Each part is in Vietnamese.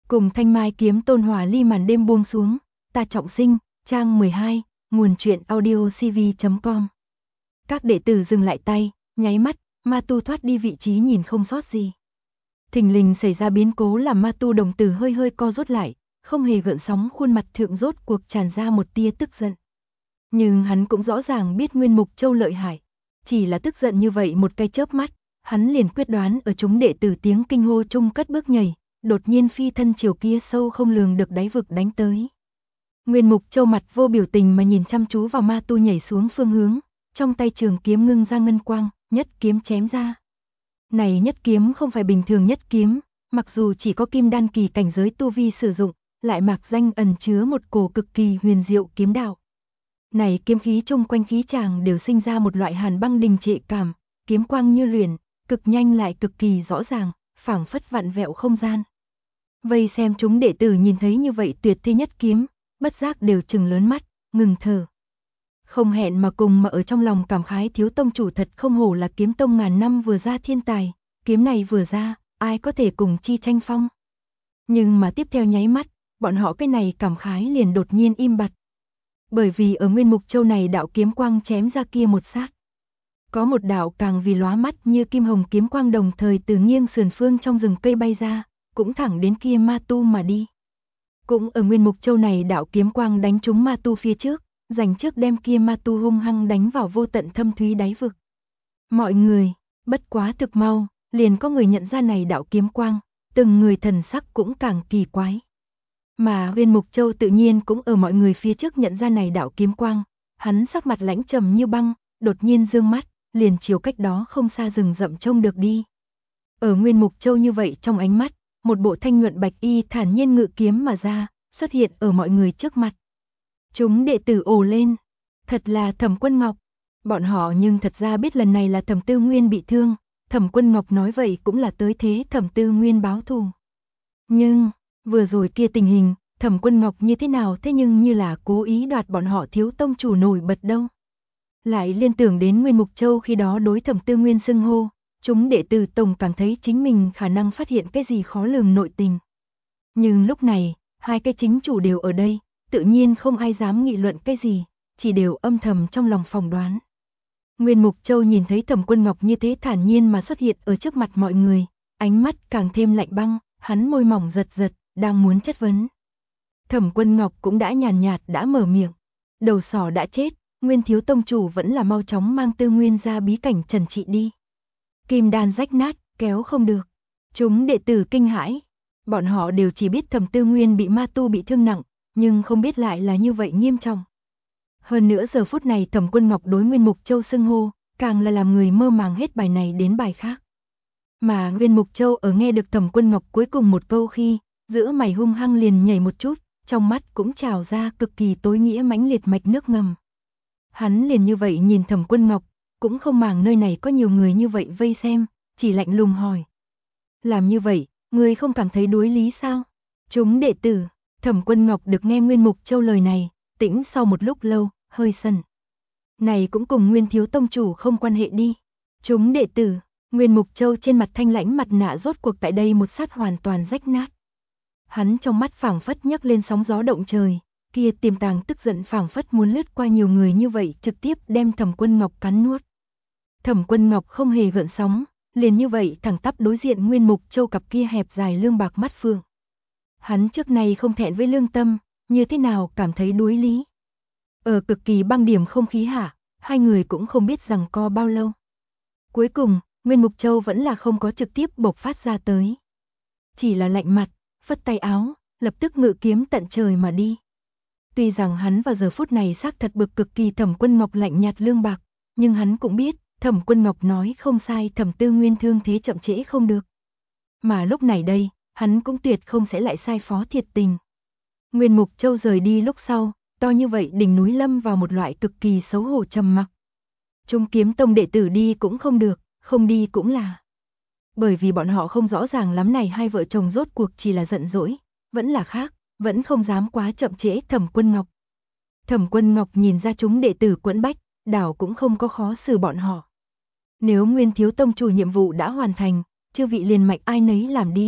Cùng Thanh Mai kiếm tôn hòa ly màn đêm buông xuống, ta trọng sinh, trang 12, nguồn truyện audio cv.com. Các đệ tử dừng lại tay, nháy mắt, ma tu thoát đi vị trí nhìn không sót gì. Thình lình xảy ra biến cố làm ma tu đồng tử hơi hơi co rút lại, không hề gợn sóng, khuôn mặt thượng rốt cuộc tràn ra một tia tức giận. Nhưng hắn cũng rõ ràng biết Nguyên Mục Châu lợi hại, chỉ là tức giận như vậy một cái chớp mắt, hắn liền quyết đoán ở chúng đệ tử tiếng kinh hô chung cất bước nhảy, đột nhiên phi thân chiều kia sâu không lường được đáy vực đánh tới. Nguyên Mục Châu mặt vô biểu tình mà nhìn chăm chú vào ma tu nhảy xuống phương hướng, trong tay trường kiếm ngưng ra ngân quang, nhất kiếm chém ra. Này nhất kiếm không phải bình thường nhất kiếm, mặc dù chỉ có kim đan kỳ cảnh giới tu vi sử dụng, lại mạc danh ẩn chứa một cổ cực kỳ huyền diệu kiếm đạo. Này kiếm khí chung quanh khí tràng đều sinh ra một loại hàn băng đình trệ cảm, kiếm quang như luyện, cực nhanh lại cực kỳ rõ ràng, phảng phất vặn vẹo không gian. Vây xem chúng đệ tử nhìn thấy như vậy tuyệt thế nhất kiếm, bất giác đều trừng lớn mắt, ngừng thở. Không hẹn mà cùng mà ở trong lòng cảm khái Thiếu tông chủ thật không hổ là kiếm tông ngàn năm vừa ra thiên tài, kiếm này vừa ra, ai có thể cùng chi tranh phong. Nhưng mà tiếp theo nháy mắt, bọn họ cái này cảm khái liền đột nhiên im bặt. Bởi vì ở Nguyên Mục Châu này đạo kiếm quang chém ra kia một sát, có một đạo càng vì lóa mắt như kim hồng kiếm quang đồng thời từ nghiêng sườn phương trong rừng cây bay ra, cũng thẳng đến kia ma tu mà đi. Cũng ở Nguyên Mục Châu này đạo kiếm quang đánh trúng ma tu phía trước, dành trước đem kia ma tu hung hăng đánh vào vô tận thâm thúy đáy vực. Mọi người, bất quá thực mau, liền có người nhận ra này đạo kiếm quang, từng người thần sắc cũng càng kỳ quái. Mà Nguyên Mục Châu tự nhiên cũng ở mọi người phía trước nhận ra này đạo kiếm quang, hắn sắc mặt lãnh trầm như băng, đột nhiên dương mắt, liền chiều cách đó không xa rừng rậm trông được đi. Ở Nguyên Mục Châu như vậy trong ánh mắt, một bộ thanh nhuận bạch y thản nhiên ngự kiếm mà ra, xuất hiện ở mọi người trước mặt. Chúng đệ tử ồ lên, thật là Thẩm Quân Ngọc. Bọn họ nhưng thật ra biết lần này là Thẩm Tư Nguyên bị thương, Thẩm Quân Ngọc nói vậy cũng là tới thế Thẩm Tư Nguyên báo thù. Nhưng, vừa rồi kia tình hình, Thẩm Quân Ngọc như thế nào thế nhưng như là cố ý đoạt bọn họ Thiếu tông chủ nổi bật đâu. Lại liên tưởng đến Nguyên Mục Châu khi đó đối Thẩm Tư Nguyên xưng hô, chúng đệ tử tổng cảm thấy chính mình khả năng phát hiện cái gì khó lường nội tình. Nhưng lúc này, hai cái chính chủ đều ở đây, tự nhiên không ai dám nghị luận cái gì, chỉ đều âm thầm trong lòng phỏng đoán. Nguyên Mục Châu nhìn thấy Thẩm Quân Ngọc như thế thản nhiên mà xuất hiện ở trước mặt mọi người, ánh mắt càng thêm lạnh băng, hắn môi mỏng giật giật, đang muốn chất vấn. Thẩm Quân Ngọc cũng đã nhàn nhạt đã mở miệng, đầu sỏ đã chết, Nguyên thiếu tông chủ vẫn là mau chóng mang Tư Nguyên ra bí cảnh trần trị đi. Kim đan rách nát, kéo không được. Chúng đệ tử kinh hãi, bọn họ đều chỉ biết Thẩm Tư Nguyên bị ma tu bị thương nặng, nhưng không biết lại là như vậy nghiêm trọng. Hơn nữa giờ phút này Thẩm Quân Ngọc đối Nguyên Mục Châu xưng hô, càng là làm người mơ màng hết bài này đến bài khác. Mà Nguyên Mục Châu ở nghe được Thẩm Quân Ngọc cuối cùng một câu khi, giữa mày hung hăng liền nhảy một chút, trong mắt cũng trào ra cực kỳ tối nghĩa mãnh liệt mạch nước ngầm. Hắn liền như vậy nhìn Thẩm Quân Ngọc, cũng không màng nơi này có nhiều người như vậy vây xem, chỉ lạnh lùng hỏi. Làm như vậy, ngươi không cảm thấy đối lý sao? Chúng đệ tử, Thẩm Quân Ngọc được nghe Nguyên Mục Châu lời này, tĩnh sau một lúc lâu, hơi sần. Này cũng cùng Nguyên thiếu tông chủ không quan hệ đi. Chúng đệ tử, Nguyên Mục Châu trên mặt thanh lãnh mặt nạ rốt cuộc tại đây một sát hoàn toàn rách nát. Hắn trong mắt phảng phất nhấc lên sóng gió động trời, kia tiềm tàng tức giận phảng phất muốn lướt qua nhiều người như vậy trực tiếp đem Thẩm Quân Ngọc cắn nuốt. Thẩm Quân Ngọc không hề gợn sóng, liền như vậy thẳng tắp đối diện Nguyên Mục Châu cặp kia hẹp dài lương bạc mắt phượng. Hắn trước này không thẹn với lương tâm, như thế nào cảm thấy đối lý. Ở cực kỳ băng điểm không khí hạ, hai người cũng không biết rằng co bao lâu. Cuối cùng, Nguyên Mục Châu vẫn là không có trực tiếp bộc phát ra tới. Chỉ là lạnh mặt, phất tay áo, lập tức ngự kiếm tận trời mà đi. Tuy rằng hắn vào giờ phút này xác thật bực cực kỳ Thẩm Quân Ngọc lạnh nhạt lương bạc, nhưng hắn cũng biết, Thẩm Quân Ngọc nói không sai, Thẩm Tư Nguyên thương thế chậm trễ không được. Mà lúc này đây, hắn cũng tuyệt không sẽ lại sai phó thiệt tình. Nguyên Mục Châu rời đi lúc sau, to như vậy đỉnh núi lâm vào một loại cực kỳ xấu hổ trầm mặc. Trung Kiếm Tông đệ tử đi cũng không được, không đi cũng là. Bởi vì bọn họ không rõ ràng lắm này hai vợ chồng rốt cuộc chỉ là giận dỗi, vẫn là khác, vẫn không dám quá chậm trễ Thẩm Quân Ngọc. Thẩm Quân Ngọc nhìn ra chúng đệ tử quẫn bách, đảo cũng không có khó xử bọn họ. Nếu Nguyên thiếu tông chủ nhiệm vụ đã hoàn thành, chư vị liền mạch ai nấy làm đi,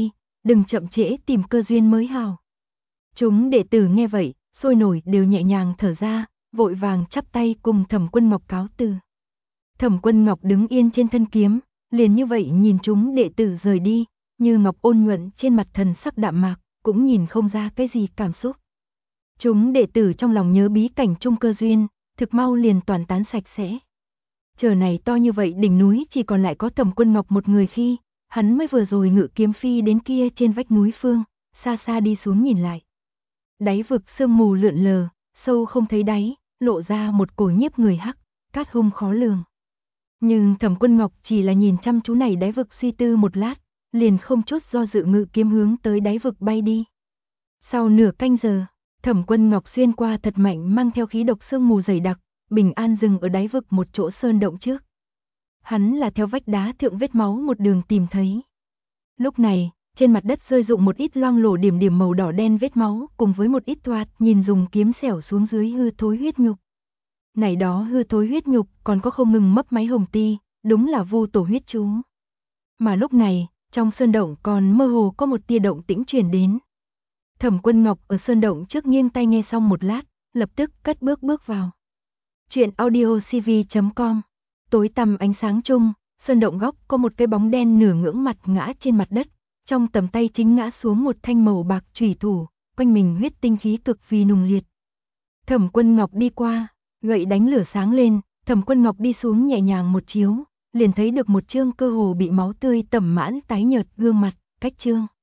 đừng chậm trễ tìm cơ duyên mới hào. Chúng đệ tử nghe vậy, sôi nổi đều nhẹ nhàng thở ra, vội vàng chắp tay cùng Thẩm Quân Ngọc cáo từ. Thẩm Quân Ngọc đứng yên trên thân kiếm, liền như vậy nhìn chúng đệ tử rời đi, Như Ngọc ôn nhuận trên mặt thần sắc đạm mạc, cũng nhìn không ra cái gì cảm xúc. Chúng đệ tử trong lòng nhớ bí cảnh chung cơ duyên, thực mau liền toàn tán sạch sẽ. Chờ này to như vậy đỉnh núi chỉ còn lại có Thẩm Quân Ngọc một người khi, hắn mới vừa rồi ngự kiếm phi đến kia trên vách núi phương, xa xa đi xuống nhìn lại. Đáy vực sương mù lượn lờ, sâu không thấy đáy, lộ ra một cổ nhiếp người hắc, cát hung khó lường. Nhưng Thẩm Quân Ngọc chỉ là nhìn chăm chú này đáy vực suy tư một lát, liền không chút do dự ngự kiếm hướng tới đáy vực bay đi. Sau nửa canh giờ, Thẩm Quân Ngọc xuyên qua thật mạnh mang theo khí độc sương mù dày đặc, bình an dừng ở đáy vực một chỗ sơn động trước. Hắn là theo vách đá thượng vết máu một đường tìm thấy. Lúc này, trên mặt đất rơi rụng một ít loang lổ điểm điểm màu đỏ đen vết máu cùng với một ít toạt nhìn dùng kiếm xẻo xuống dưới hư thối huyết nhục. Này đó hư thối huyết nhục còn có không ngừng mấp máy hồng ti, đúng là vu tổ huyết chú. Mà lúc này, trong sơn động còn mơ hồ có một tia động tĩnh truyền đến. Thẩm Quân Ngọc ở sơn động trước nghiêng tai nghe xong một lát, lập tức cất bước vào. Chuyện audio cv.com. Tối tăm ánh sáng chung, sơn động góc có một cái bóng đen nửa ngưỡng mặt ngã trên mặt đất, trong tầm tay chính ngã xuống một thanh màu bạc chủy thủ, quanh mình huyết tinh khí cực vì nùng liệt. Thẩm Quân Ngọc đi qua, gậy đánh lửa sáng lên, Thẩm Quân Ngọc đi xuống nhẹ nhàng một chiếu, liền thấy được một trương cơ hồ bị máu tươi tẩm mãn tái nhợt gương mặt, cách trương.